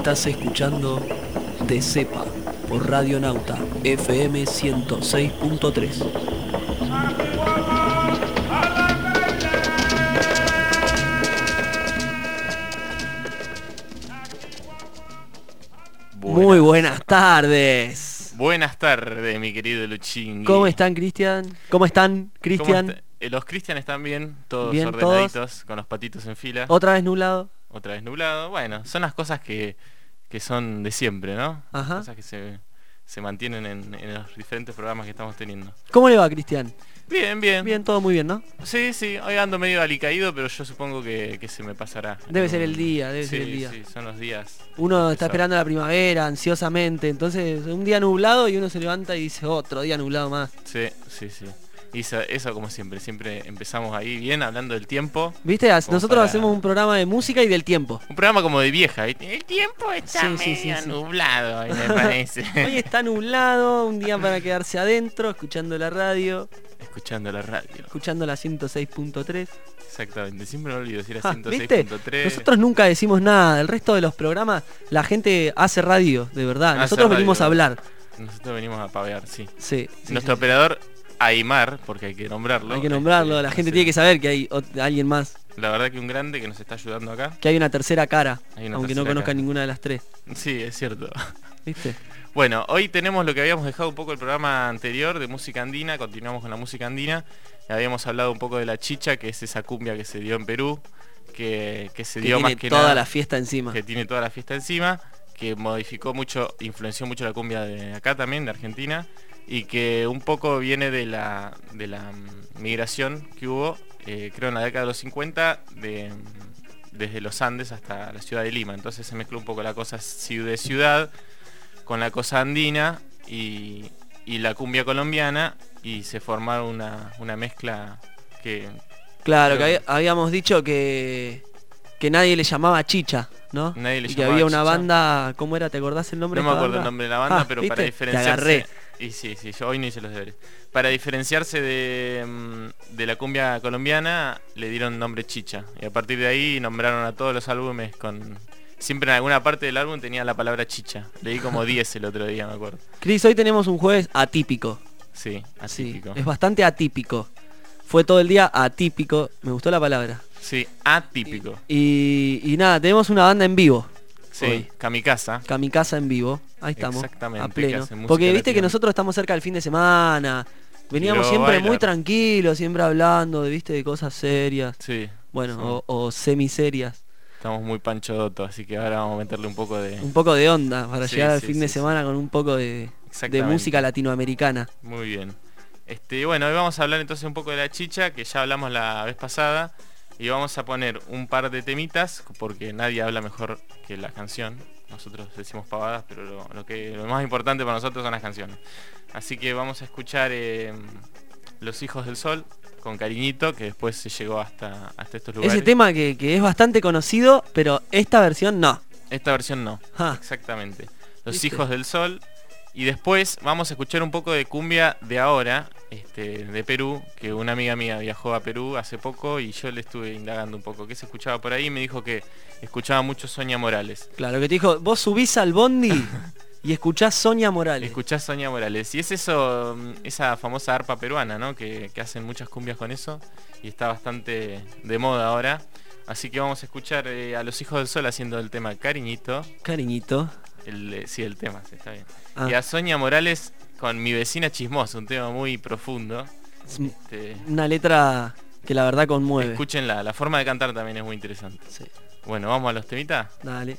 Estás escuchando De Cepa por Radio Nauta FM 106.3. Muy buenas tardes. Buenas tardes, mi querido Luchín. ¿Cómo están, Cristian? ¿Cómo están, Cristian? Los Cristian están bien, todos bien, ordenaditos, todos. con los patitos en fila. ¿Otra vez nublado? Otra vez nublado. Bueno, son las cosas que son de siempre, ¿no? Ajá. Cosas que se mantienen en los diferentes programas que estamos teniendo. ¿Cómo le va, Cristian? Bien, bien. Bien, todo muy bien, ¿no? Sí, hoy ando medio alicaído, pero yo supongo que se me pasará. Debe ser el día, ser el día. Sí, son los días. Uno está esperando la primavera ansiosamente, entonces un día nublado y uno se levanta y dice otro día nublado más. Sí. Y eso como siempre empezamos ahí bien hablando del tiempo. ¿Viste? Nosotros hacemos un programa de música y del tiempo. Un programa como de vieja, ¿viste? El tiempo está medio nublado, ahí me parece. Hoy está nublado, un día para quedarse adentro, escuchando la radio. Escuchando la 106.3. Exactamente, siempre me olvido si era 106.3. Nosotros nunca decimos nada, el resto de los programas la gente hace radio, de verdad. Nosotros venimos a hablar. Nosotros venimos a pavear, sí. Nuestro operador Aymar, porque hay que nombrarlo. Hay que nombrarlo, la gente tiene que saber que hay alguien más. La verdad que un grande que nos está ayudando acá. Que hay una tercera cara, aunque no conozca ninguna de las tres. Sí, es cierto. ¿Viste? Bueno, hoy tenemos lo que habíamos dejado un poco el programa anterior de música andina, continuamos con la música andina. Habíamos hablado un poco de la chicha, que es esa cumbia que se dio en Perú, que se dio más que toda nada, la fiesta encima. Que tiene toda la fiesta encima, que modificó mucho, influenció mucho la cumbia de acá también, de Argentina, y que un poco viene de la migración que hubo, creo en la década de los 50, desde los Andes hasta la ciudad de Lima. Entonces se mezcló un poco la cosa de ciudad con la cosa andina y la cumbia colombiana, y se formaron una mezcla que... Claro, que habíamos dicho que nadie le llamaba chicha, ¿no? Nadie le y llamaba que había una chicha. banda, ¿cómo era? ¿Te acordás el nombre? No me acuerdo el nombre de la banda, pero ¿viste? para diferenciarse... Te agarré. Y sí, yo hoy no hice los deberes. Para diferenciarse de la cumbia colombiana, le dieron nombre chicha. Y a partir de ahí nombraron a todos los álbumes con... Siempre en alguna parte del álbum tenía la palabra chicha. Leí como 10 el otro día, me acuerdo. Cris, hoy tenemos un jueves atípico. Sí, atípico. Sí, es bastante atípico. Fue todo el día atípico. Me gustó la palabra. Sí, atípico. Y nada, tenemos una banda en vivo. Sí, hoy. Kamikaza En vivo. Ahí estamos. Exactamente. A pleno. Que porque viste que nosotros estamos cerca del fin de semana. Veníamos siempre muy tranquilos, siempre hablando de cosas serias. Sí. Bueno, o semiserias. Estamos muy panchodotos, así que ahora vamos a meterle un poco de onda para llegar al fin de semana con un poco de música latinoamericana. Muy bien. Bueno, hoy vamos a hablar entonces un poco de la chicha, que ya hablamos la vez pasada, y vamos a poner un par de temitas, porque nadie habla mejor que la canción. Nosotros decimos pavadas, pero lo más importante para nosotros son las canciones. Así que vamos a escuchar Los Hijos del Sol, con Cariñito, que después se llegó hasta estos lugares. Ese tema que es bastante conocido, pero esta versión no. Esta versión no, exactamente. Los Hijos del Sol. Y después vamos a escuchar un poco de cumbia de ahora, de Perú, que una amiga mía viajó a Perú hace poco y yo le estuve indagando un poco qué se escuchaba por ahí, y me dijo que escuchaba mucho Sonia Morales. Claro, que te dijo, vos subís al bondi y escuchás Sonia Morales. Escuchás Sonia Morales. Y es eso, esa famosa arpa peruana, ¿no? Que hacen muchas cumbias con eso, y está bastante de moda ahora. Así que vamos a escuchar a Los Hijos del Sol haciendo el tema Cariñito. El tema, sí, está bien. Y a Sonia Morales con Mi Vecina Chismosa, un tema muy profundo. Una letra que la verdad conmueve. Escúchenla, la forma de cantar también es muy interesante. Sí. Bueno, ¿vamos a los temitas? Dale.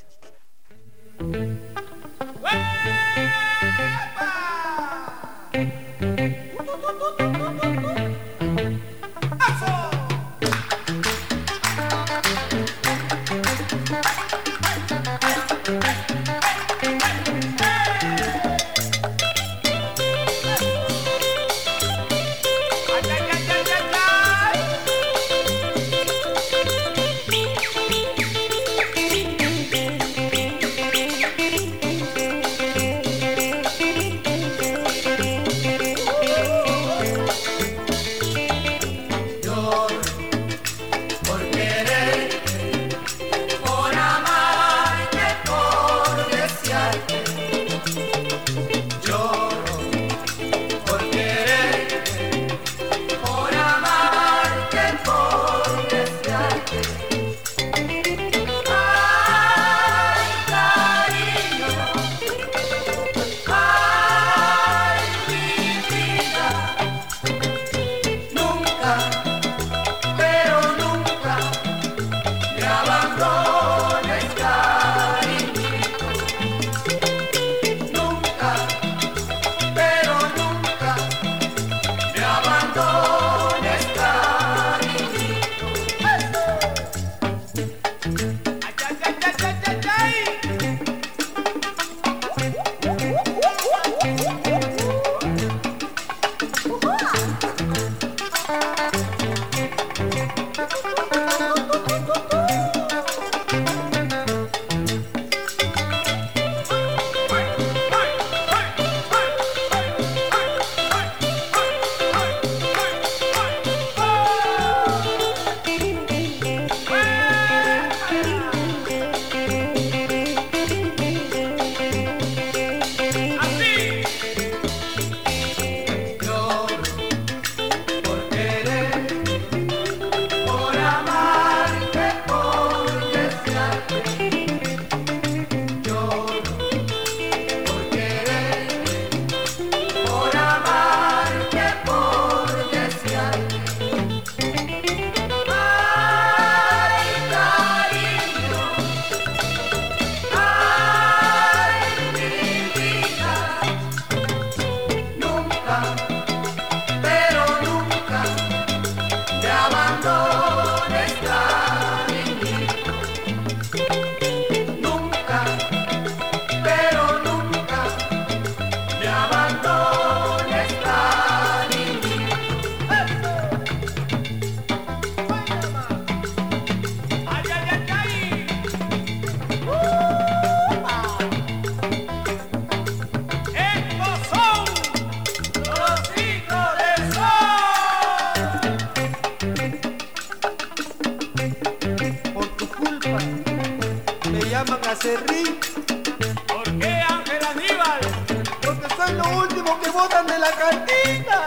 Acerrí. ¿Por qué, Ángel Aníbal? Porque soy lo último que botan de la cantina.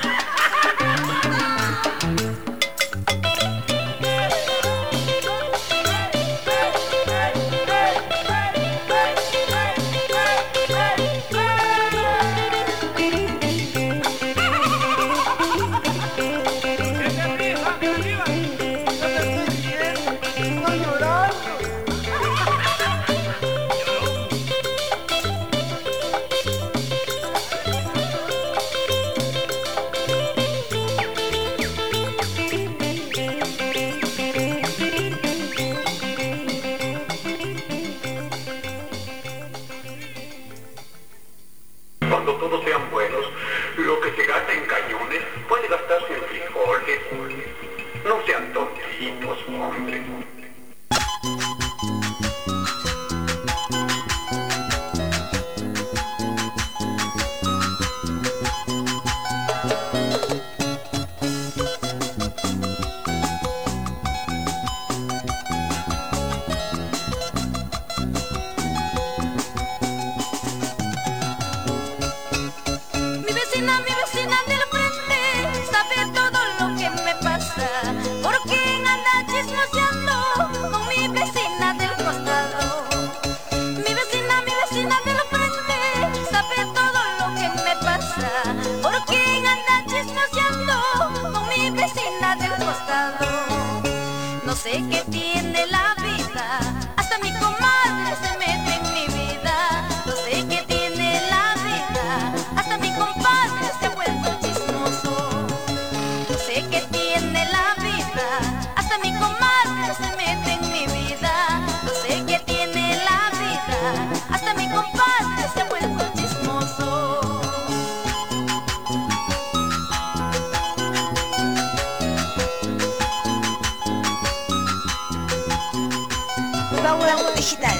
Cuando todos sean buenos, lo que se gasta en cañones puede gastarse en frijoles. No sean tontitos, hombre. Mi vecina del frente, sabe todo lo que me pasa. ¿Por qué anda chismoseando con mi vecina del costado? Mi vecina del frente, sabe todo lo que me pasa. ¿Por qué anda chismoseando con mi vecina del costado? No sé qué tiene la vida, hasta mi comadre se mete en mi vida. No sé qué tiene la vida, hasta mi compadre se ha vuelto chismoso. No sé qué tiene la vida, hasta mi comadre se mete en mi vida. No sé qué tiene la vida, hasta mi compadre se ha vuelto chismoso. Power Digital.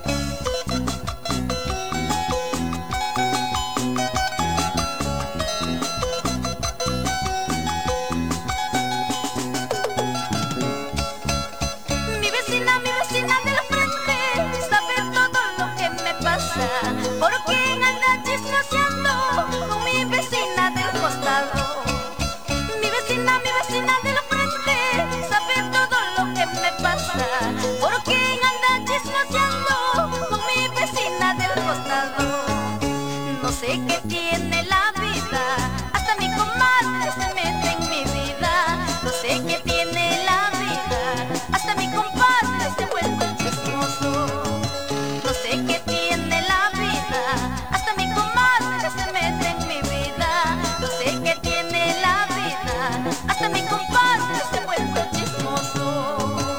Mi vecina del frente, sabe todo lo que me pasa. ¿Por qué anda chismoseando con mi vecina del costado? Mi vecina del frente, sabe todo lo que me pasa. ¿Por qué anda chismoseando con mi vecina del costado? No sé qué tiene la vida, hasta mi comadre se mete en mi vida. No sé qué tiene la vida, hasta mi compadre se vuelve chismoso. No sé qué tiene la vida, hasta mi comadre se mete en mi vida. No sé qué tiene la vida, hasta mi compadre se vuelve chismoso.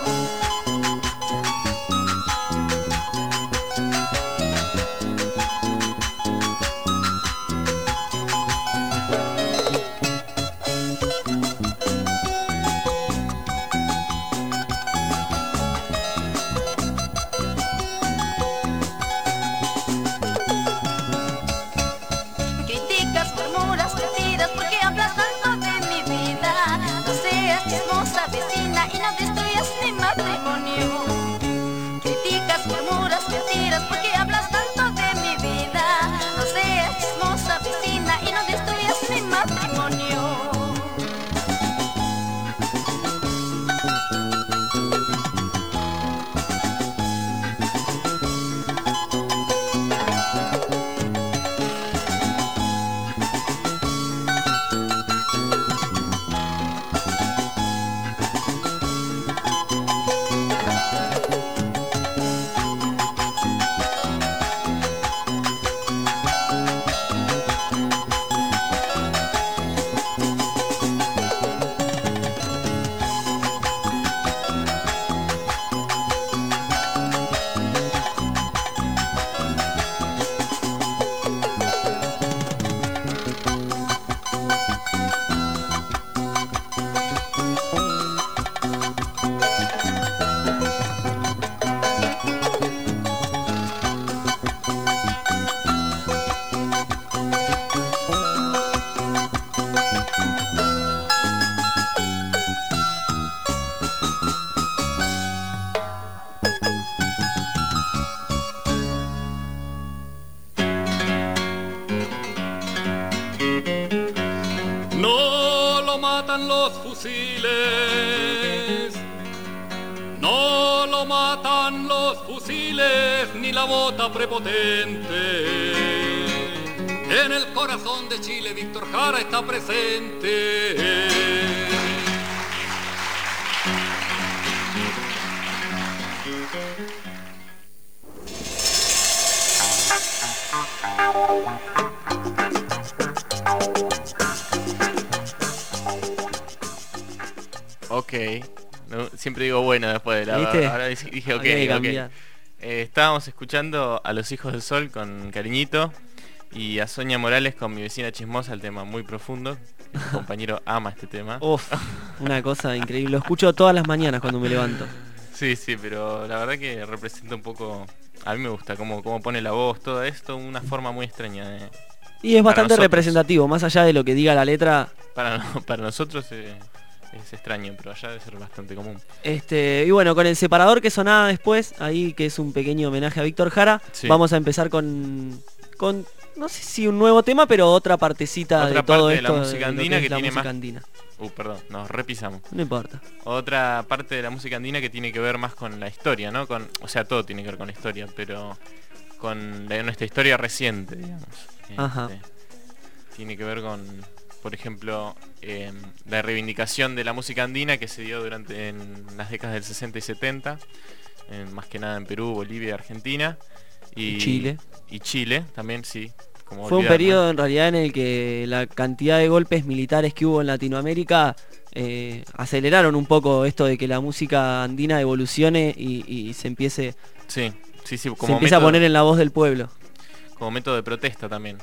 Criticas, murmuras, mentiras, ¿por qué hablas tanto de mi vida? No seas chismosa vecina y no destruyas mi matrimonio. Criticas, murmuras, mentiras, ¿por qué hablas tanto de mi vida? No seas chismosa vecina y no destruyas mi matrimonio. fusiles. No lo matan los fusiles ni la bota prepotente. En el corazón de Chile Víctor Jara está presente. Ok, no, siempre digo bueno después de la... ¿Viste? Ahora dije ok. Estábamos escuchando a Los Hijos del Sol con Cariñito y a Sonia Morales con Mi Vecina Chismosa, el tema muy profundo. Mi compañero ama este tema. Uf, una cosa increíble. Lo escucho todas las mañanas cuando me levanto. Sí, pero la verdad que representa un poco... A mí me gusta cómo pone la voz, todo esto, una forma muy extraña de... Y es bastante representativo, más allá de lo que diga la letra. Para nosotros es extraño, pero allá debe ser bastante común. Y bueno, con el separador que sonaba después, ahí que es un pequeño homenaje a Víctor Jara, sí. Vamos a empezar con no sé si un nuevo tema, pero otra partecita de todo esto. De la música andina que tiene más... andina. Perdón, nos repisamos. No importa. Otra parte de la música andina que tiene que ver más con la historia, ¿no? O sea, todo tiene que ver con la historia, pero con nuestra historia reciente, digamos. Ajá. Tiene que ver con, por ejemplo, la reivindicación de la música andina que se dio en las décadas del 60 y 70, más que nada en Perú, Bolivia, Argentina y Chile. Y Chile también, sí. Fue un periodo en realidad en el que la cantidad de golpes militares que hubo en Latinoamérica aceleraron un poco esto de que la música andina evolucione y se empiece, como se empieza a poner en la voz del pueblo. Como método de protesta también.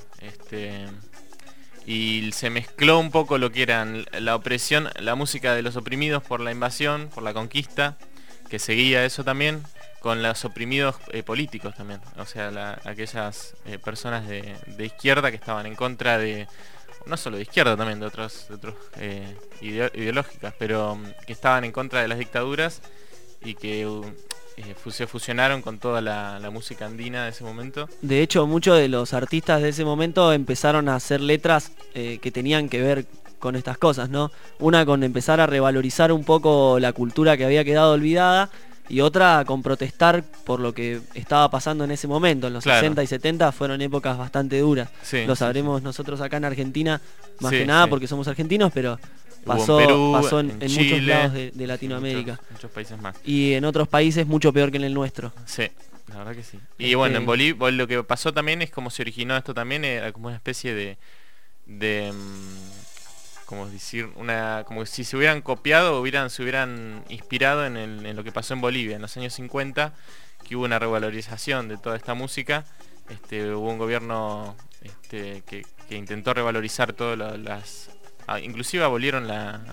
Y se mezcló un poco lo que eran la opresión, la música de los oprimidos por la invasión, por la conquista, que seguía eso también, con los oprimidos políticos también. O sea, aquellas personas de izquierda que estaban en contra de, no solo de izquierda también, de otros ideológicas, pero que estaban en contra de las dictaduras y que se fusionaron con toda la música andina de ese momento. De hecho, muchos de los artistas de ese momento empezaron a hacer letras que tenían que ver con estas cosas, ¿no? Una con empezar a revalorizar un poco la cultura que había quedado olvidada, y otra con protestar por lo que estaba pasando en ese momento. En los 60 y 70 fueron épocas bastante duras. Lo sabremos nosotros acá en Argentina, más que nada porque somos argentinos, pero pasó en Chile, muchos lados de Latinoamérica. Muchos países más. Y en otros países mucho peor que en el nuestro. Sí, la verdad que sí. Y bueno, en Bolivia lo que pasó también es como se originó esto también, era como una especie de como decir, como si se hubieran copiado o se hubieran inspirado en lo que pasó en Bolivia en los años 50, que hubo una revalorización de toda esta música. Hubo un gobierno que intentó revalorizar todas inclusive abolieron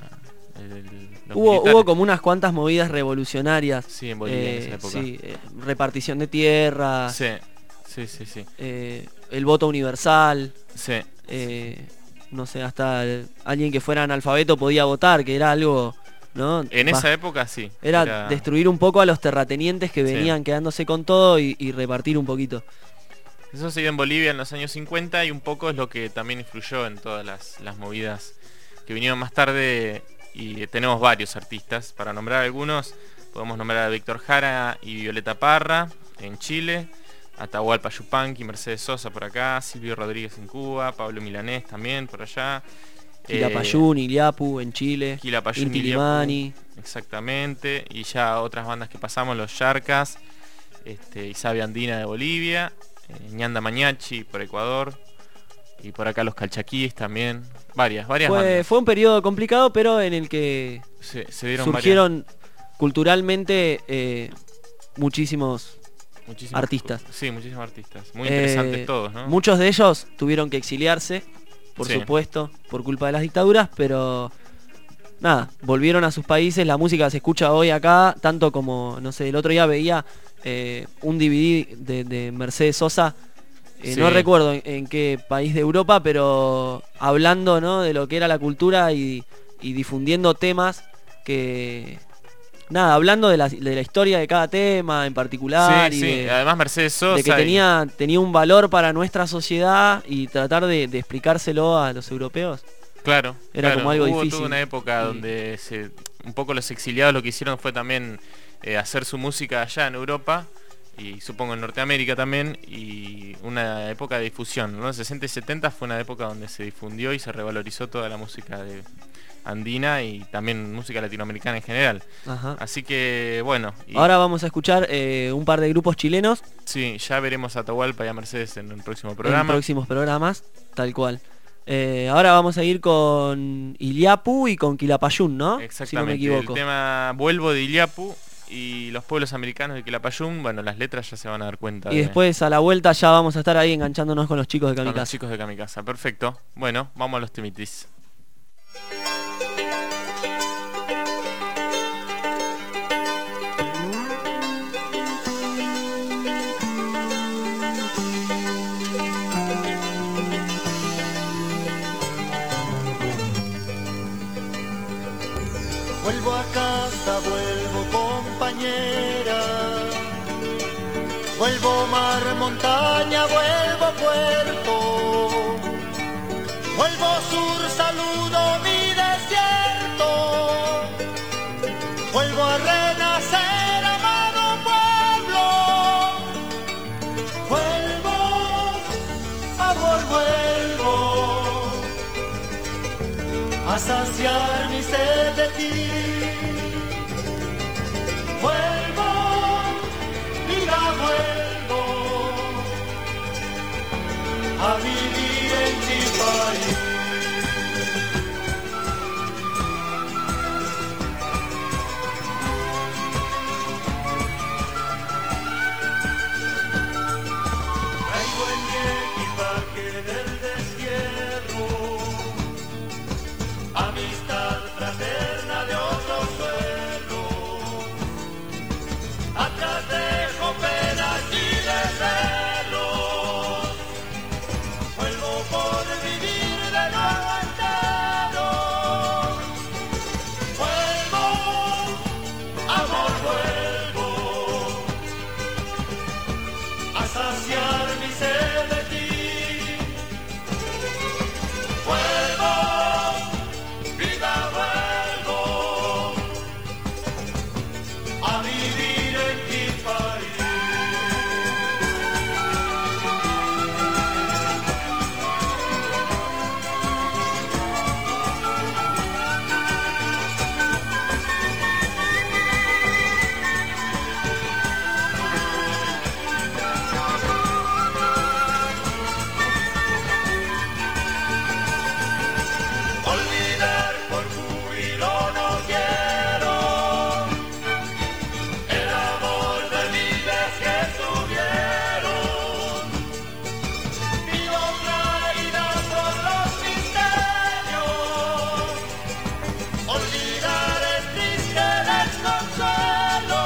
hubo como unas cuantas movidas revolucionarias. Sí, en Bolivia en esa época. Repartición de tierra. Sí. El voto universal. Sí. No sé, hasta alguien que fuera analfabeto podía votar, que era algo, ¿no? En esa época sí. Era destruir un poco a los terratenientes que venían quedándose con todo y repartir un poquito. Eso se dio en Bolivia en los años 50 y un poco es lo que también influyó en todas las movidas que vinieron más tarde, y tenemos varios artistas. Para nombrar algunos, podemos nombrar a Víctor Jara y Violeta Parra en Chile, Atahualpa Yupanqui, Mercedes Sosa por acá, Silvio Rodríguez en Cuba, Pablo Milanés también por allá, Quilapayún, Iliapu en Chile, Inti Illimani. Exactamente, y ya otras bandas que pasamos, los Yarcas, Isabia Andina de Bolivia, Ñanda Mañachi por Ecuador, y por acá los Calchaquíes también, varias bandas. Fue un periodo complicado, pero en el que se dieron surgieron culturalmente muchísimos artistas. Sí, muchísimos artistas. Muy interesantes todos, ¿no? Muchos de ellos tuvieron que exiliarse, por supuesto, por culpa de las dictaduras, pero nada, volvieron a sus países. La música se escucha hoy acá, tanto como, no sé, el otro día veía un DVD de Mercedes Sosa, no recuerdo en qué país de Europa, pero hablando, ¿no?, de lo que era la cultura y difundiendo temas que... Nada, hablando de la historia de cada tema en particular. Además Mercedes Sosa. De que tenía un valor para nuestra sociedad y tratar de explicárselo a los europeos. Claro. Era como algo difícil. Tuvo una época donde un poco los exiliados lo que hicieron fue también hacer su música allá en Europa y supongo en Norteamérica también, y una época de difusión, ¿no? 60 y 70 fue una época donde se difundió y se revalorizó toda la música andina y también música latinoamericana en general. Ajá. Así que bueno. Ahora vamos a escuchar un par de grupos chilenos. Sí, ya veremos a Atahualpa y a Mercedes en el próximo programa. En próximos programas, tal cual. Ahora vamos a ir con Iliapu y con Quilapayún, ¿no? Exactamente. Si no me equivoco. El tema Vuelvo de Iliapu y los pueblos americanos de Quilapayún, bueno, las letras ya se van a dar cuenta. Y después a la vuelta ya vamos a estar ahí enganchándonos con los chicos de Kamikaze. Con los chicos de Kamikaze, perfecto. Bueno, vamos a los temitis. Vuelvo a casa, vuelvo compañera, vuelvo mar, montaña, vuelvo puerto, vuelvo sur, saludo mi desierto, vuelvo a renacer, amado pueblo, vuelvo, amor, vuelvo a saciar mi sed de ti. Vuelvo, vida, vuelvo a vivir en mi país. Traigo en mi equipaje del destierro amistad fraterna de otro suelo. Atrás dejo penas y desvelos. Vuelvo por vivir de nuevo entero. Vuelvo, amor, vuelvo a saciar mi sed de ti. Vuelvo, vida, vuelvo a vivir en mi país. Olvidar por júbilo no quiero el amor de miles que subieron. Vivo traída por los misterios. Olvidar es triste desconsuelo.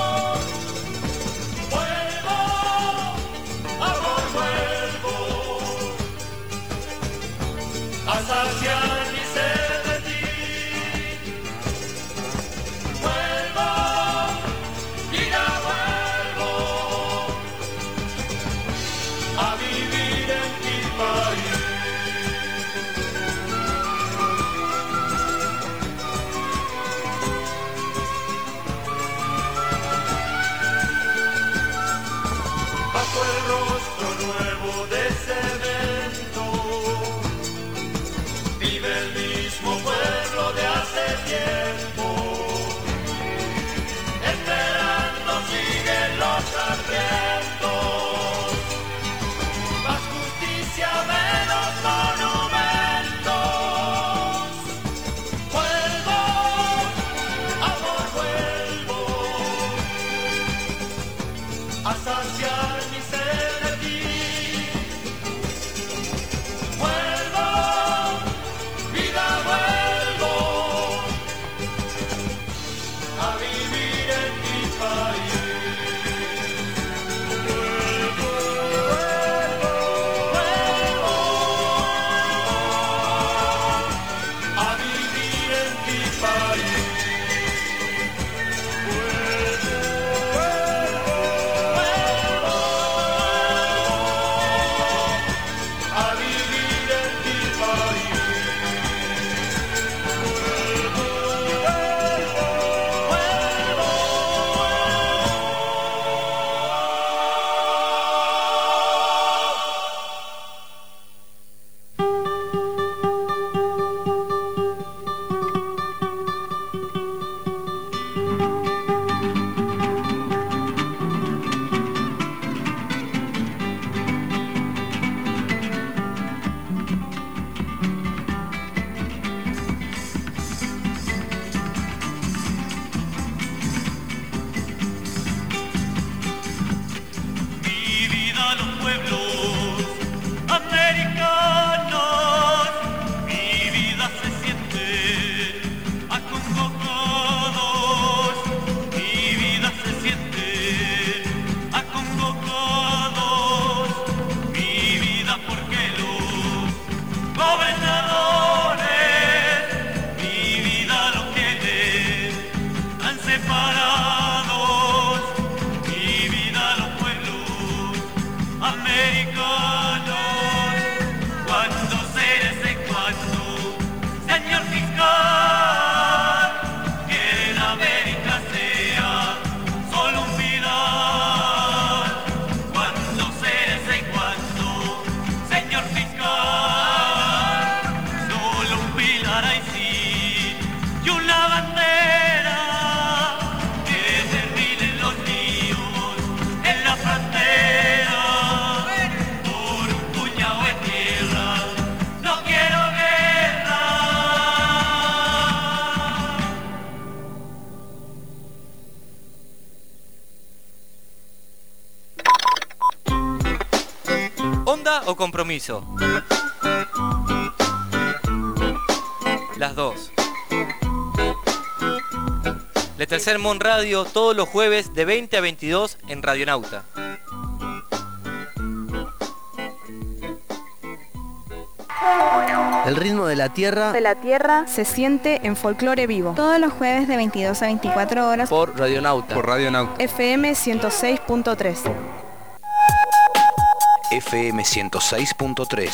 Vuelvo, amor, vuelvo a saciar mi sed de ti. Vuelvo, vida, vuelvo a vivir en mi país. Bajo el rostro nuevo de cemento vive el mismo pueblo de hace tiempo. Esperando siguen los hambrientos. Más justicia, menos monumentos. Vuelvo, amor, vuelvo a saciar mi sed de ti. Vuelvo, vida, vuelvo a vivir en mi país. Vuelvo, vuelvo a vivir en mi país. Vuelvo, vuelvo a vivir en mi país. pueblos americanos, mi vida se siente acongojados, mi vida se siente acongojados, mi vida porque los gobernadores mi vida lo quieren tan separados, mi vida los pueblos americanos, cuando será cuando, señor fiscal, que en América sea solo un pilar, cuando será cuando, señor fiscal, solo un pilar hay sí, y una bandera que terminen los líos en la frontera, por un puñado de tierra, no quiero guerra. ¿Onda o compromiso? Las dos. Le Tercer Mon Radio todos los jueves de 20 a 22 en Radionauta. El ritmo de la tierra se siente en Folclore Vivo. Todos los jueves de 22 a 24 horas por Radionauta. FM 106.3. FM 106.3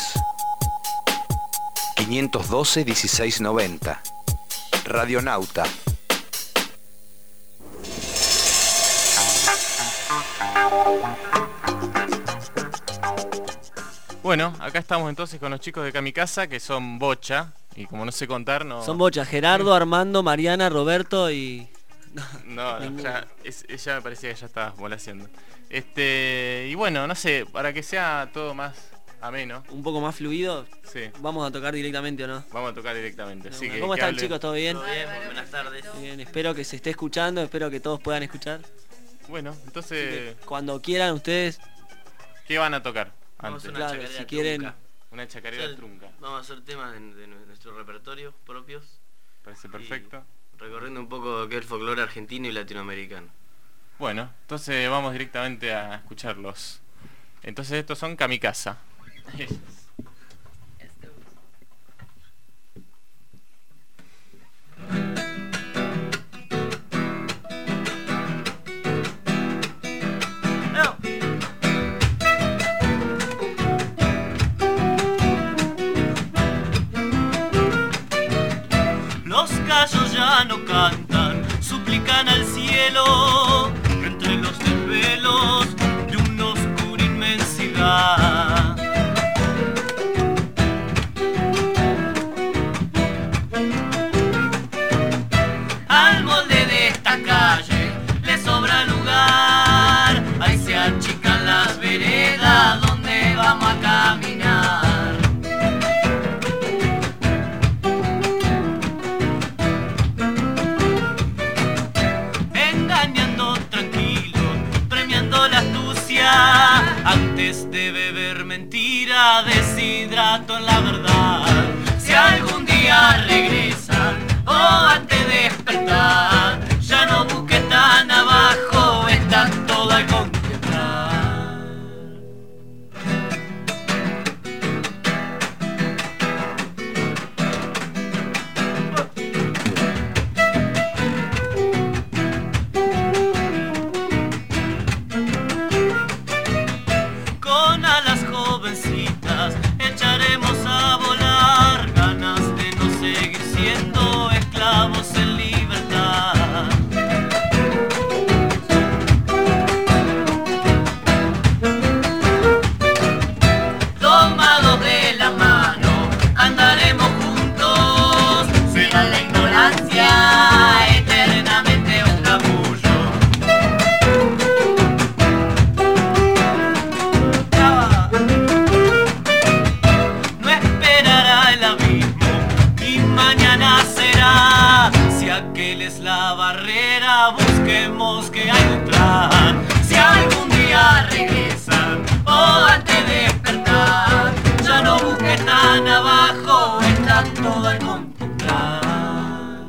512 1690 Radionauta. Bueno, acá estamos entonces con los chicos de Kamikaza, que son bocha, y como no sé contar, no... Son bocha, Gerardo, Armando, Mariana, Roberto y... No, ella me parecía que ya estaba volaseando. Y bueno, no sé, para que sea todo más ameno, un poco más fluido, sí, vamos a tocar directamente, ¿o no? Vamos a tocar directamente. Así que, ¿cómo están, chicos? ¿Todo bien? Todo bien, buenas tardes. Bien, espero que se esté escuchando, espero que todos puedan escuchar. Bueno, entonces... Cuando quieran ustedes... ¿Qué van a tocar? Vamos Antes. a una chacarera si quieren... trunca. Una chacarera trunca. Vamos a hacer temas de nuestro repertorio propios. Parece perfecto. Recorriendo un poco qué es el folclore argentino y latinoamericano. Bueno, entonces vamos directamente a escucharlos. Entonces estos son Kamikaza. Los gallos ya no cantan, suplican al cielo, entre los desvelos de una oscura inmensidad. Al molde de esta calle le sobra lugar, ahí se achican las veredas donde vamos a caminar. Antes de beber mentira, deshidrato en la verdad. Si algún día regresan o antes de despertar, ya no busque tan abajo, está todo al contemplar. Con alas jovencitas echaremos a volar, ganas de no seguir siendo esclavos en libertad. Tomados de la mano andaremos juntos, será la ignorancia eternamente un capullo. No esperará el abismo, y mañana será. Si aquel es la barrera, busquemos que hay detrás. Si algún día regresan o antes de despertar. Ya no busques tan abajo, está todo al contemplar.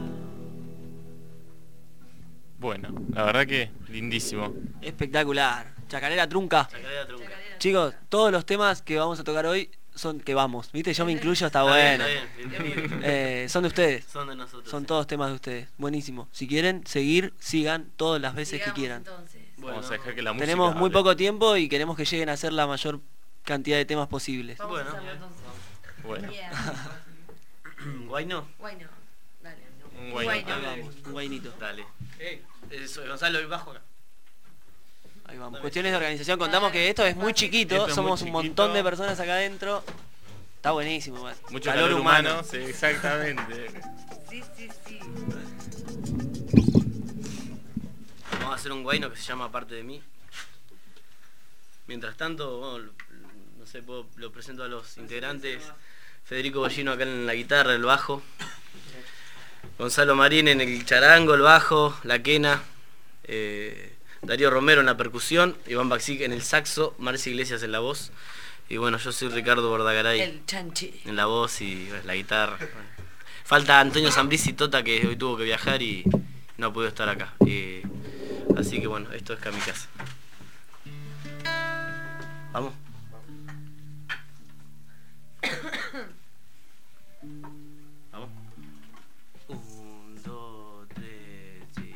Bueno, la verdad que lindísimo. Espectacular. Chacarera trunca. Chacarera trunca. Chicos, todos los temas que vamos a tocar hoy son que vamos, ¿viste? Yo me incluyo, está Bien, bueno. está bien. Son de ustedes. Son de nosotros. Son todos temas de ustedes. Buenísimo. Si quieren seguir, sigan todas las veces que quieran. Bueno, Vamos a dejar que la música Tenemos muy hable. poco tiempo y queremos que lleguen a ser la mayor cantidad de temas posibles. bueno. Bueno, Guay no. Bueno, dale. un Guay, guay. no. Ahí vamos, un guainito. Dale. Soy Gonzalo y bajo acá. Ahí vamos. Cuestiones de organización. Contamos que esto es muy chiquito. Esto es Somos muy un chiquito. montón de personas acá adentro. Está buenísimo. Igual. Mucho calor humano, sí, exactamente. Sí, sí, sí. Vamos a hacer un guayno que se llama Aparte de mí. Mientras tanto, bueno, no sé, lo presento a los integrantes. Federico Bollino acá en la guitarra, el bajo. Gonzalo Marín en el charango, el bajo, la quena. Darío Romero en la percusión. Iván Baxic en el saxo. Marcia Iglesias en la voz. Y bueno, yo soy Ricardo Bordagaray El chanchi. en la voz y la guitarra. Falta Antonio Zambrisi Tota, que hoy tuvo que viajar y no ha podido estar acá. Así que bueno, esto es Kamikaze. Vamos. Vamos. 1, 2, 3, sí.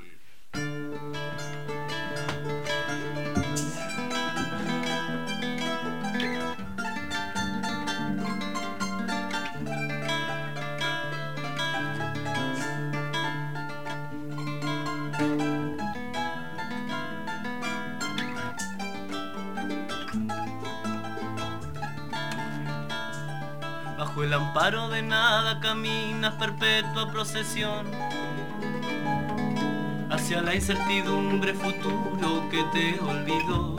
Bajo el amparo de nada caminas perpetua procesión hacia la incertidumbre futuro que te olvidó,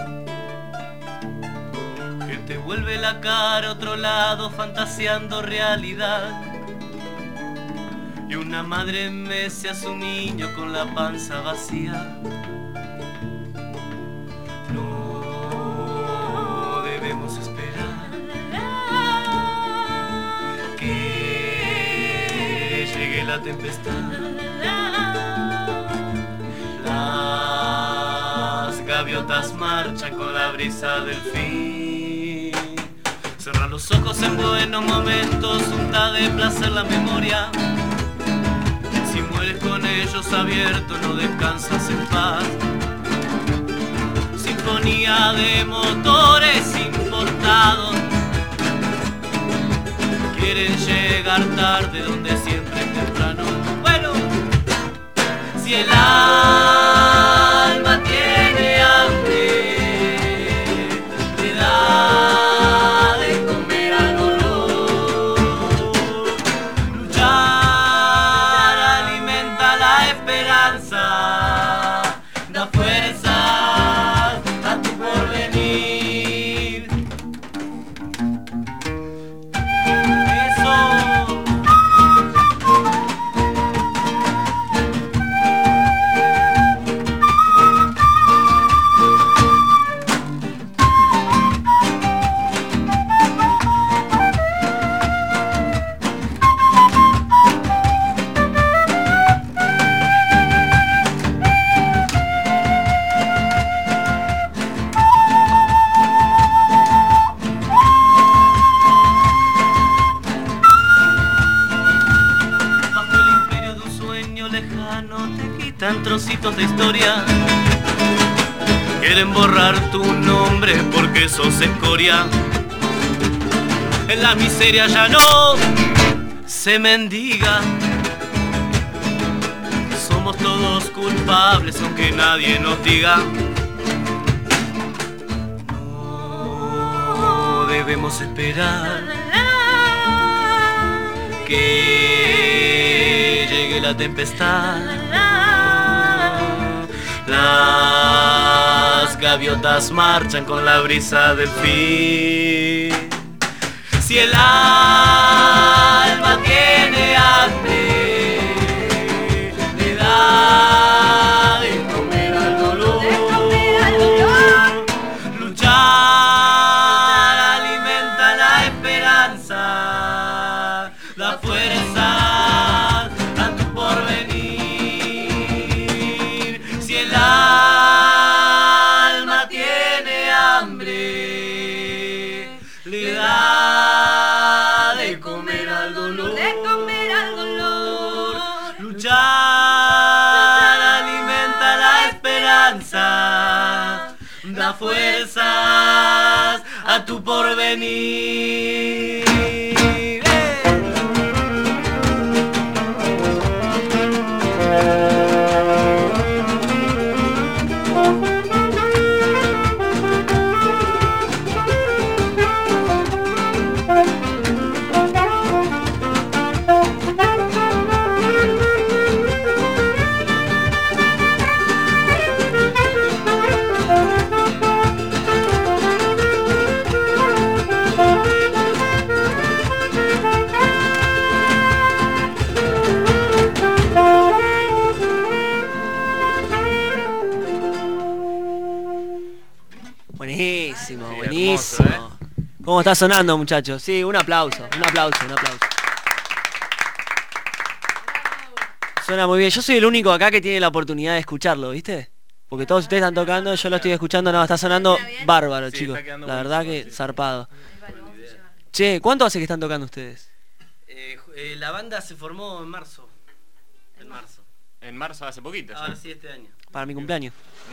que te vuelve la cara a otro lado fantaseando realidad. Y una madre mece a su niño con la panza vacía. No debemos esperar que llegue la tempestad. Las gaviotas marchan con la brisa del fin. Cerra los ojos en buenos momentos, unta de placer la memoria. Si mueres con ellos abiertos, no descansas en paz. Sinfonía de motores importados quieren llegar tarde donde siempre es temprano. Bueno, si el alma tiene hambre, le da de comer al dolor. Luchar alimenta la esperanza, da fuerzas a tu porvenir. Tan trocitos de historia quieren borrar tu nombre porque sos escoria. En la miseria ya no se mendiga. Somos todos culpables aunque nadie nos diga. No debemos esperar que llegue la tempestad. Las gaviotas marchan con la brisa del fin. Si el alma tiene hambre, le da de comer al dolor. Luchar Si el alma tiene hambre, le da de comer al dolor. Luchar alimenta la esperanza, da fuerzas a tu porvenir. Buenísimo, Sí, buenísimo. hermoso, ¿Cómo está sonando, muchachos? Sí, un aplauso. Suena muy bien. Yo soy el único acá que tiene la oportunidad de escucharlo, ¿viste? Porque todos ustedes están tocando, yo lo estoy escuchando, no, está sonando bárbaro, Sí, chicos. está quedando La verdad que buenísimo, sí. zarpado. Che, ¿cuánto hace que están tocando ustedes? La banda se formó en marzo. En marzo, hace poquito. Ahora sí, este año. Para mi cumpleaños.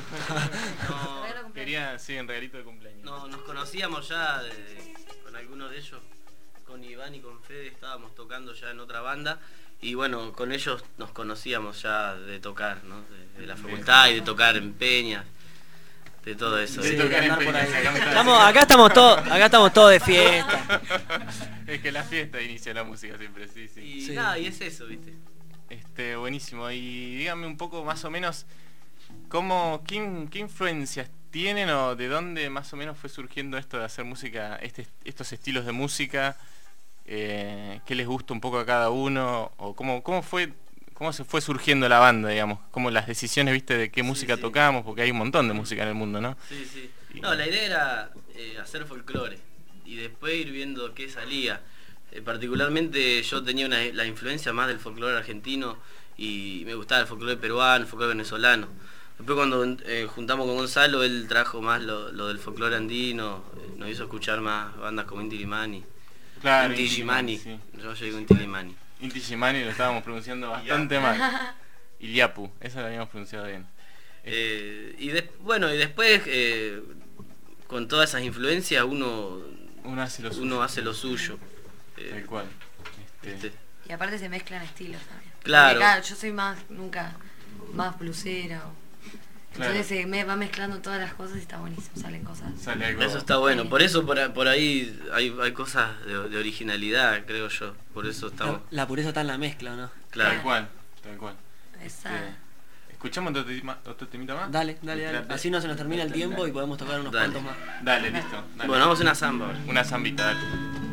Quería, sí, en regalito de cumpleaños. No, nos conocíamos ya con algunos de ellos. Con Iván y con Fede estábamos tocando ya en otra banda. Y bueno, con ellos nos conocíamos ya de tocar, ¿no? De la facultad y de tocar en peñas. De todo eso. De tocar en peñas, Acá estamos todos de fiesta. Es que la fiesta inicia la música siempre, sí. Y nada, y es eso, ¿viste? Buenísimo. Y dígame un poco más o menos qué influencias tienen o de dónde más o menos fue surgiendo esto de hacer música, estos estilos de música, qué les gusta un poco a cada uno, o cómo se fue surgiendo la banda, digamos, como las decisiones, viste, de qué música tocamos, porque hay un montón de música en el mundo, ¿no? Sí. No, la idea era hacer folclore y después ir viendo qué salía. Particularmente yo tenía la influencia más del folclore argentino y me gustaba el folclore peruano, el folclore venezolano. Después cuando juntamos con Gonzalo, él trajo más lo del folclore andino, nos hizo escuchar más bandas como Inti Illimani. Claro, Inti Illimani, sí. Yo llegué con Inti Illimani. Inti Illimani lo estábamos pronunciando bastante mal. Iliapu, eso lo habíamos pronunciado bien. Y después con todas esas influencias uno hace lo suyo. Tal cual. Y aparte se mezclan estilos también. Claro. Porque, yo soy más blusera. Entonces se me va mezclando todas las cosas y está buenísimo, salen cosas. Eso está bueno, por eso por ahí hay cosas de originalidad, creo yo. Por eso estamos. La pureza está en la mezcla, ¿no? Claro. Tal cual. Esa. ¿Escuchamos otro temita más? Dale. Así no se nos termina el tiempo y podemos tocar unos cuantos más. Dale, listo. Dale. Bueno, vamos a una samba ahora. Una zambita, dale.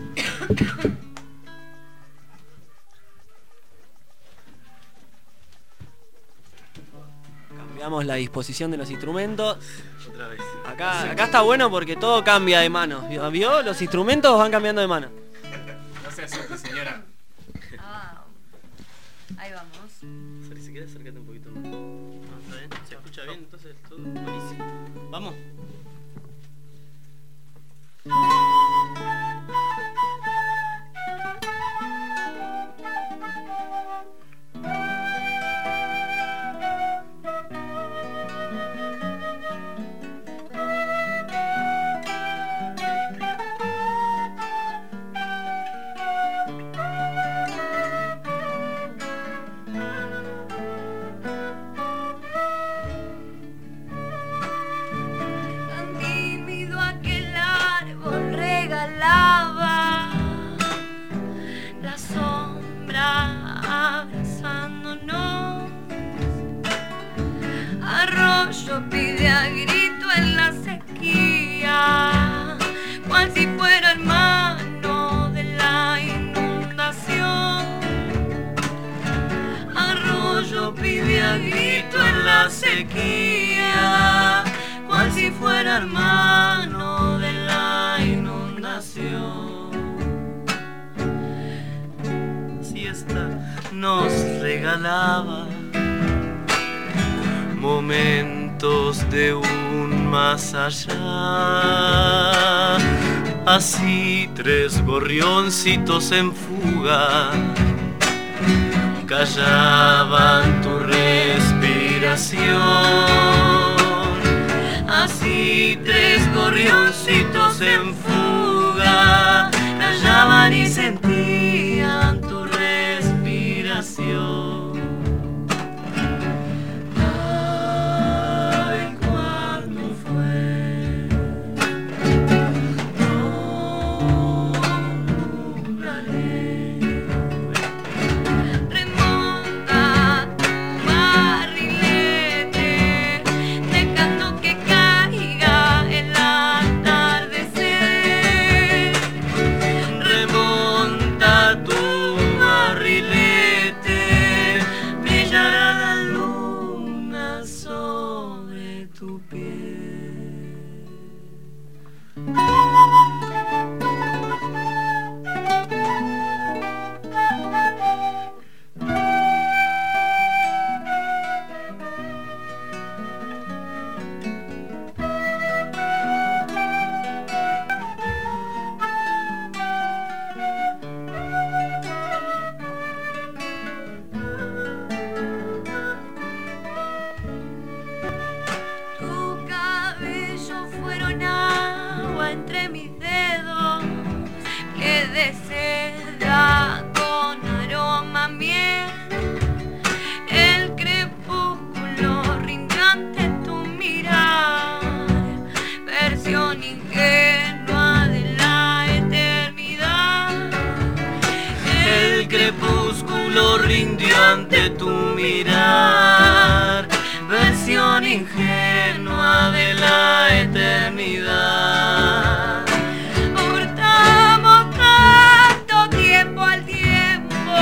Cambiamos la disposición de los instrumentos. Otra vez. Acá está bueno porque todo cambia de manos. ¿Vio? Los instrumentos van cambiando de mano. No se asuste, señora. Ahí vamos. Si quieres acércate un poquito más. ¿Está bien? ¿Se escucha bien? Entonces todo buenísimo. Vamos. La sombra abrazándonos, arroyo pide a grito en la sequía, cual si fuera hermano de la inundación. Arroyo pide a grito en la sequía, cual si fuera hermano de la inundación. Siesta nos regalaba momentos de un más allá. Así 3 gorrioncitos en fuga callaban tu respiración. Así 3 gorrioncitos en fuga callaban y sentían tu respiración. Ay, ¿cuándo fue? No, remonta tu barrilete, dejando que caiga el atardecer. Remonta tu barrilete, brillará la luna sobre tu piel. Tu cabello fueron agua entre mis dedos, que de seda con aroma a miel. El crepúsculo rindió ante tu mirar, versión ingenua de la eternidad. El crepúsculo rindió ante tu mirar, versión ingenua de la eternidad. Hurtamos tanto tiempo al tiempo,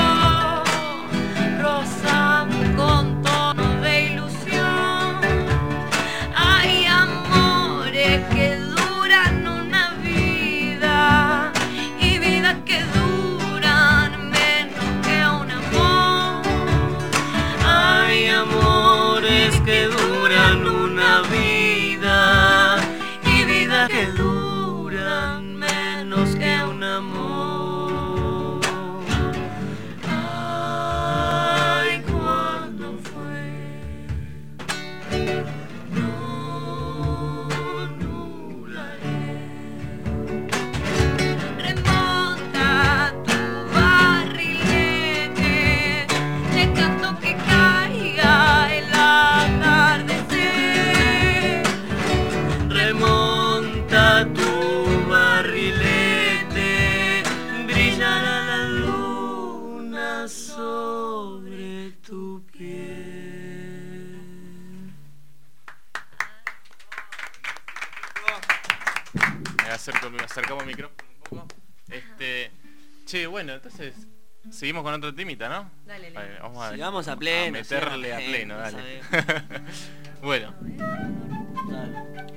rozamos con tono de ilusión. Hay amores que duran una vida y vidas que duran menos que un amor. Hay amores que duran una vida y vidas que duran menos que un amor. Ay, ¿cuándo fue? No anularé. Remonta tu barrilete, dejando que caiga el atardecer. Remonta tu barrilete, brillará la luna sobre tu piel. Me acercamos al micrófono un poco. Che, bueno, entonces seguimos con otro temita, ¿no? Dale. Vamos Sigamos a pleno, meterle a sigamos pleno, a dale. pleno, Bueno. Dale.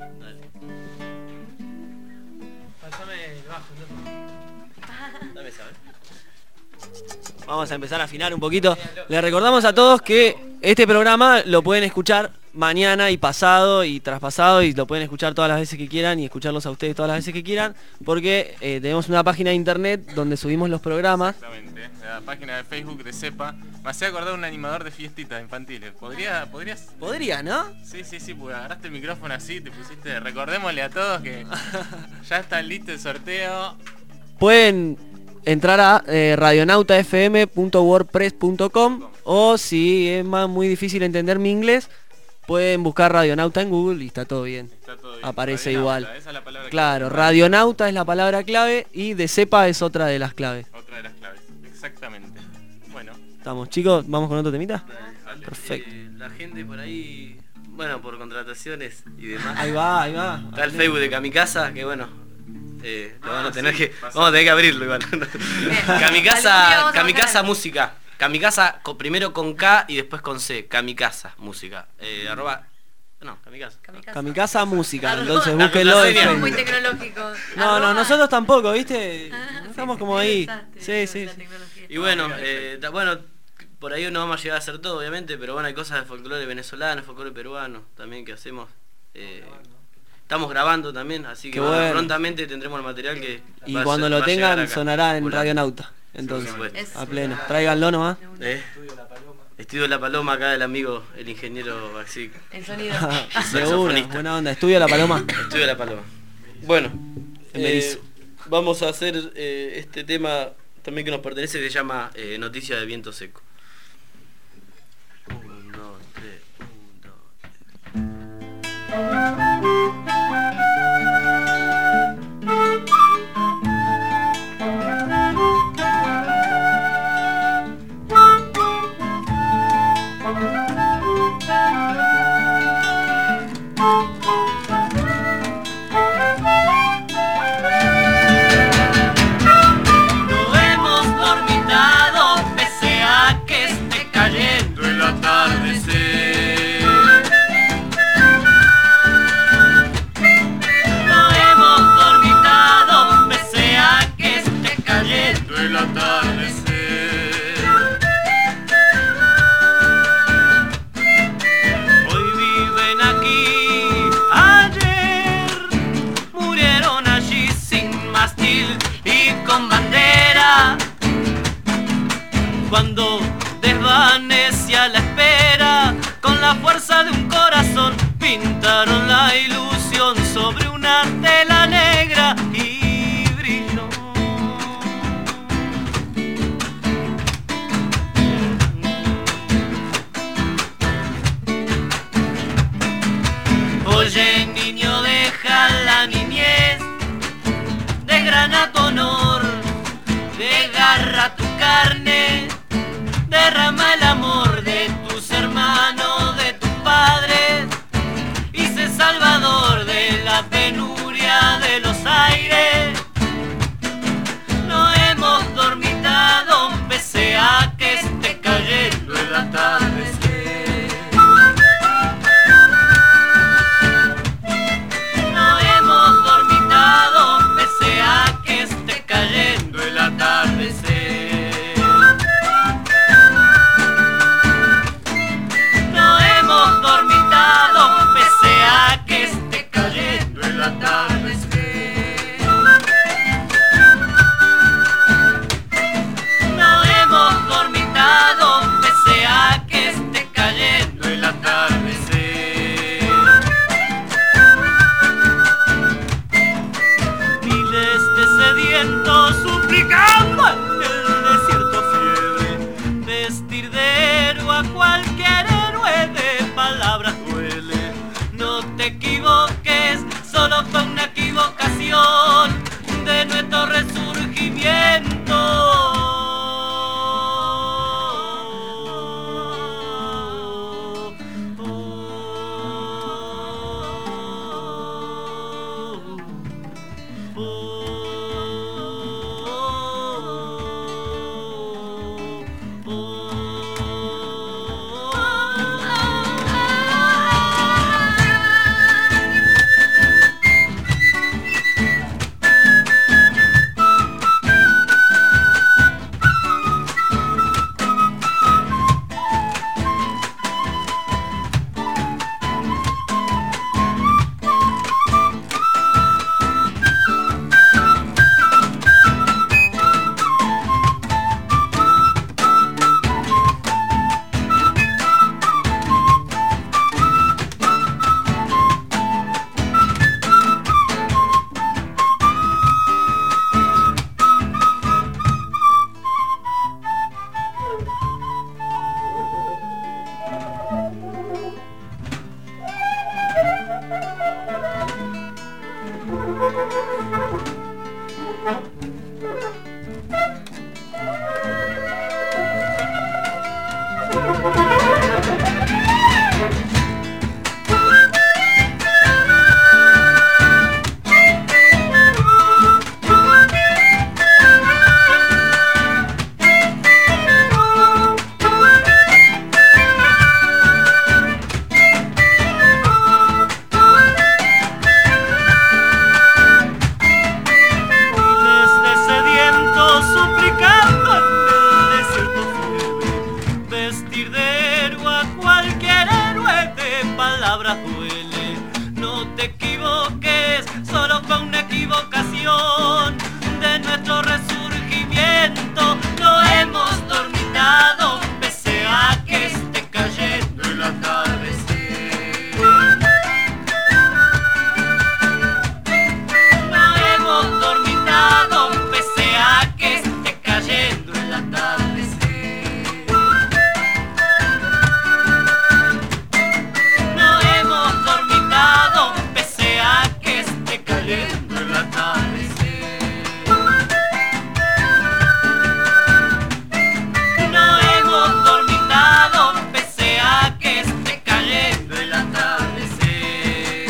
Pásame el bajo, Dame esa, Vamos a empezar a afinar un poquito. Les recordamos a todos que este programa lo pueden escuchar mañana y pasado y traspasado, y lo pueden escuchar todas las veces que quieran y escucharlos a ustedes todas las veces que quieran, porque tenemos una página de internet donde subimos los programas. Exactamente, la página de Facebook de Cepa. Me hacía acordar un animador de fiestitas infantiles. ¿Podrías? Podría, ¿no? Sí, porque agarraste el micrófono así, te pusiste. Recordémosle a todos que ya está listo el sorteo. Pueden entrar a radionautafm.wordpress.com, o si es muy difícil entender mi inglés, pueden buscar Radionauta en Google y está todo bien. Aparece igual. Esa es la palabra claro, clave. Radionauta es la palabra clave y de Cepa es otra de las claves. Otra de las claves, exactamente. Bueno. Estamos, chicos, ¿vamos con otro temita? Dale. Perfecto. La gente por ahí, bueno, por contrataciones y demás. Ahí va. Está el Facebook de Kamikaza, que bueno, lo van a tener vamos a tener que abrirlo igual. Kamikaza Música. Kamikaza primero con K y después con C. Kamikaza Música. Kamikaza Música, entonces búsquenlo. Somos muy tecnológicos. No, nosotros tampoco, ¿viste? Estamos como ahí. Sí. Y bueno, por ahí no vamos a llegar a hacer todo, obviamente, pero bueno, hay cosas de folclore venezolano, folclore peruano también que hacemos. Estamos grabando también, así que bueno. Prontamente tendremos el material que y cuando lo tengan sonará en Radio Nauta. Entonces, a pleno. Tráiganlo nomás. Estudio La Paloma acá del amigo, el ingeniero Baxic. El sonido. Seguro, buena onda. Estudio La Paloma. Estudio La Paloma. Bueno, vamos a hacer este tema también que nos pertenece, que se llama Noticia de Viento Seco. 1, 2, 3, 1, 2, 3. No hemos dormitado pese a que esté cayendo el atardecer. No hemos dormitado pese a que esté cayendo el atardecer. Hoy viven aquí, ayer murieron allí sin mástil y con bandera. Cuando desvanecía la espera, con la fuerza de un corazón pintaron la ilusión sobre una tela negra y brilló. Oye, niño, deja la niñez, desgrana tu honor, desgarra tu carne, derrama el amor de tus hermanos, de tus padres, y sé salvador de la penuria de los aires. No hemos dormitado pese a que esté cayendo el atardecer. No hemos dormitado pese a que esté cayendo el atardecer. duele. No te equivoques, solo fue una equivocación de nuestro resurgimiento. No hemos dormitado pese a que esté cayendo el atardecer. No hemos dormitado pese a que esté cayendo el atardecer. No hemos dormitado pese a que esté cayendo el atardecer. No hemos dormitado pese a que esté cayendo el atardecer.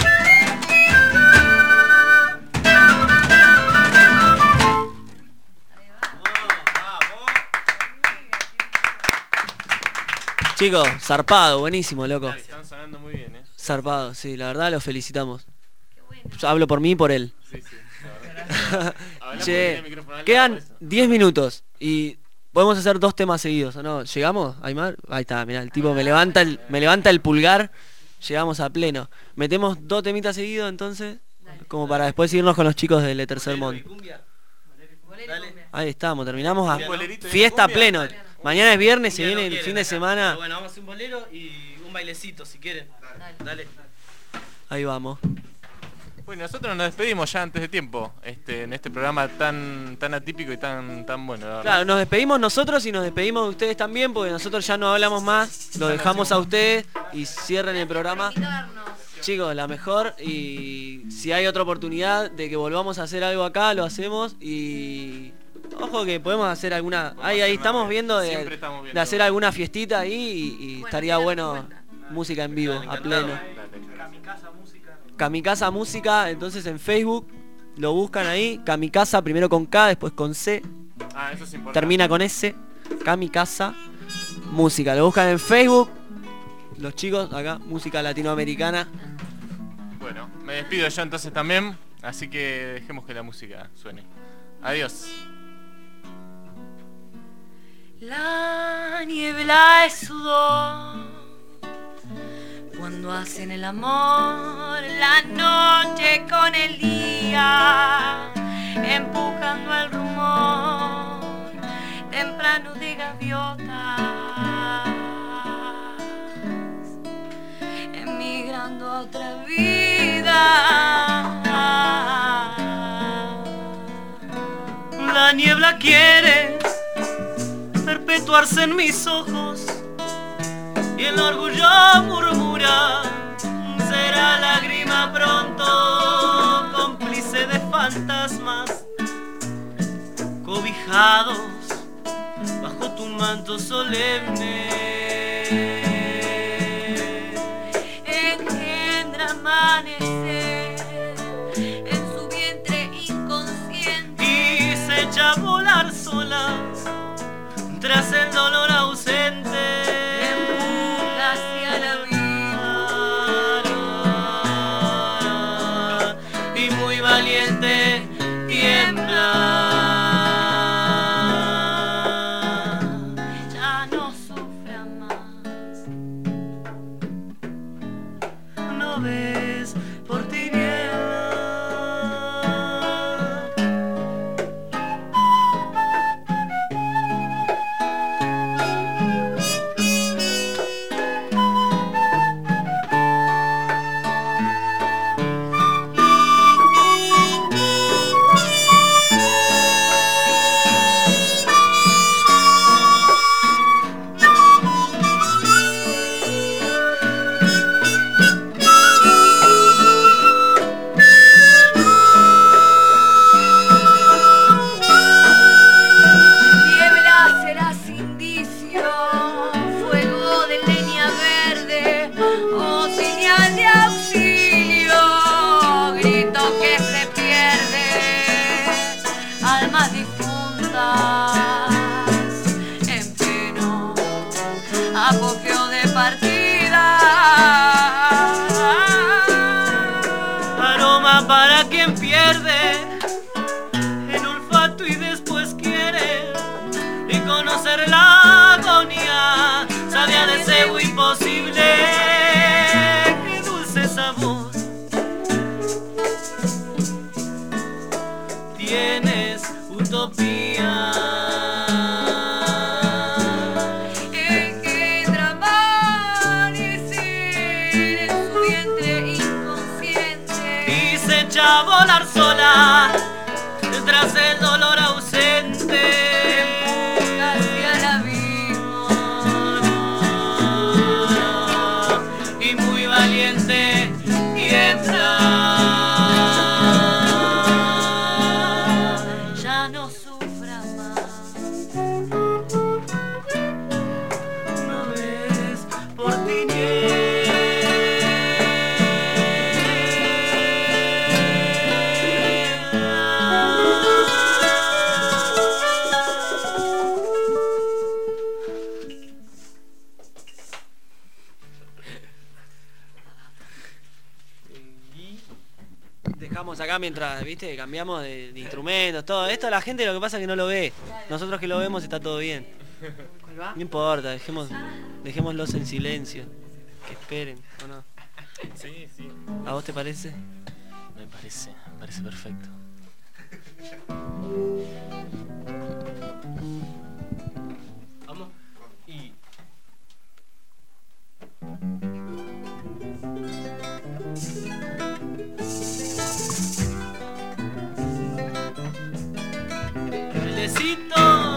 Chicos, zarpado, buenísimo, loco. Están sonando muy bien, Zarpado, sí, la verdad lo felicitamos. Yo hablo por mí y por él. Sí, sí. Che, quedan 10 minutos y podemos hacer 2 temas seguidos, ¿o no? ¿Llegamos, Aymar? Ahí está, mirá, el tipo me levanta el pulgar. Llegamos a pleno. Metemos 2 temitas seguidos entonces, como para después irnos con los chicos del Tercer Mundo. Ahí estamos, terminamos a fiesta a pleno. Mañana es viernes, se viene el fin de semana. Bueno, vamos a hacer un bolero y un bailecito si quieren. Dale. Ahí vamos. Bueno, nosotros nos despedimos ya antes de tiempo, en este programa tan atípico y tan bueno. La verdad. Claro, nos despedimos nosotros y nos despedimos de ustedes también, porque nosotros ya no hablamos más, lo dejamos a ustedes y cierran el programa. Chicos, la mejor, y si hay otra oportunidad de que volvamos a hacer algo acá, lo hacemos. Y ojo que podemos hacer alguna, ahí estamos viendo de hacer alguna fiestita ahí y estaría bueno música en vivo, a pleno. Kamikaza Música, entonces en Facebook lo buscan ahí, Kamikaza, primero con K, después con C, eso es importante. Termina con S, Kamikaza Música, lo buscan en Facebook, los chicos acá, música latinoamericana. Bueno, me despido yo entonces también, así que dejemos que la música suene. Adiós. La niebla es sudor cuando hacen el amor, la noche con el día, empujando el rumor temprano de gaviotas, emigrando a otra vida. La niebla quiere perpetuarse en mis ojos y el orgullo murmura, será lágrima pronto, cómplice de fantasmas, cobijados bajo tu manto solemne. Engendra amanecer en su vientre inconsciente y se echa a volar sola tras el dolor ausente. Hacia la vida y muy valiente tiembla. Ya no sufre más, no ves por tinieblas. Apogeo de partida, aroma para quien pierde el olfato y después quiere y conocer la agonía, sabía de cebo imposible que ella volar sola tras el dolor ausente empuja hacia el abismo y muy valiente tiembla. Ya no sufra más, una vez por Dejamos acá mientras, viste, cambiamos de instrumentos, todo. Esto la gente lo que pasa es que no lo ve. Nosotros que lo vemos está todo bien. No importa, dejémoslos en silencio. Que esperen, ¿o no? Sí, sí. ¿A vos te parece? Me parece perfecto. Vamos. Y... Necesito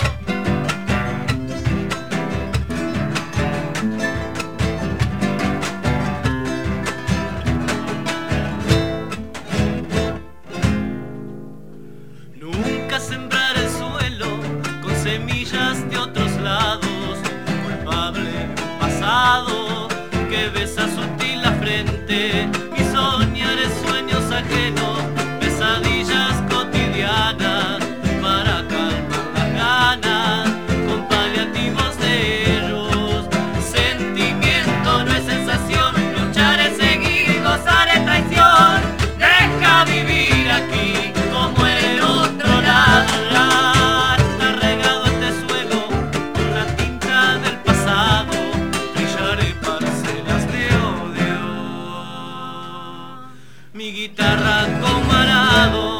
nunca sembrar el suelo con semillas de otros lados, culpable del pasado que besa sutil la frente y soñar es sueños ajenos, pesadillas cotidianas para calmar las ganas con paliativos de ellos. Sentimiento no es sensación, luchar es seguir, gozar es traición. Deja vivir aquí como en el otro lado. Está regado este suelo con la tinta del pasado. Brillaré parcelas de odio. Mi guitarra con arado.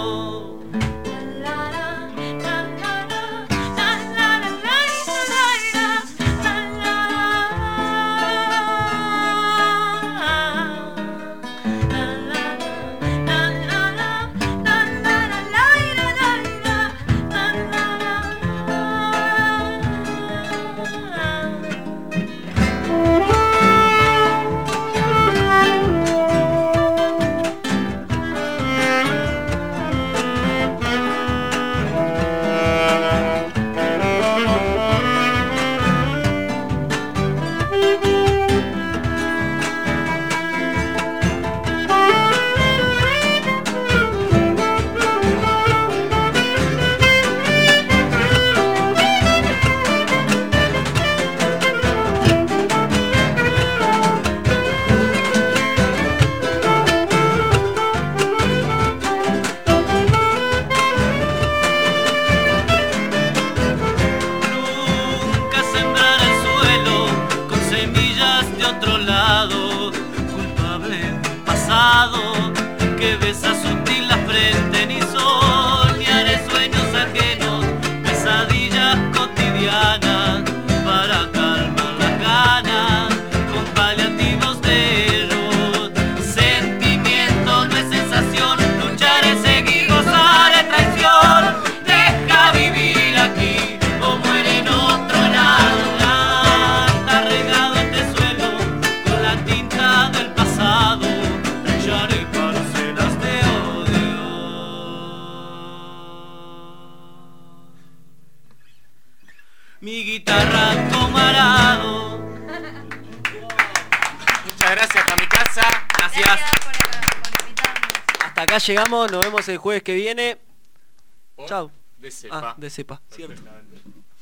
Que besa sutil la frente, ni soñar es sueños ajenos, pesadillas cotidianas para calmar las ganas con paliativos de ellos. Sentimiento no es sensación, luchar es seguir, gozar es traición. Deja vivir aquí como en otro lado. Está regado este suelo con la tinta del pasado. Brillaré parcelas de odio. Mi guitarra como arado. Muchas gracias, Kamikaze. Gracias. Hasta acá llegamos, nos vemos el jueves que viene. Chau. De cepa. De cepa, cierto.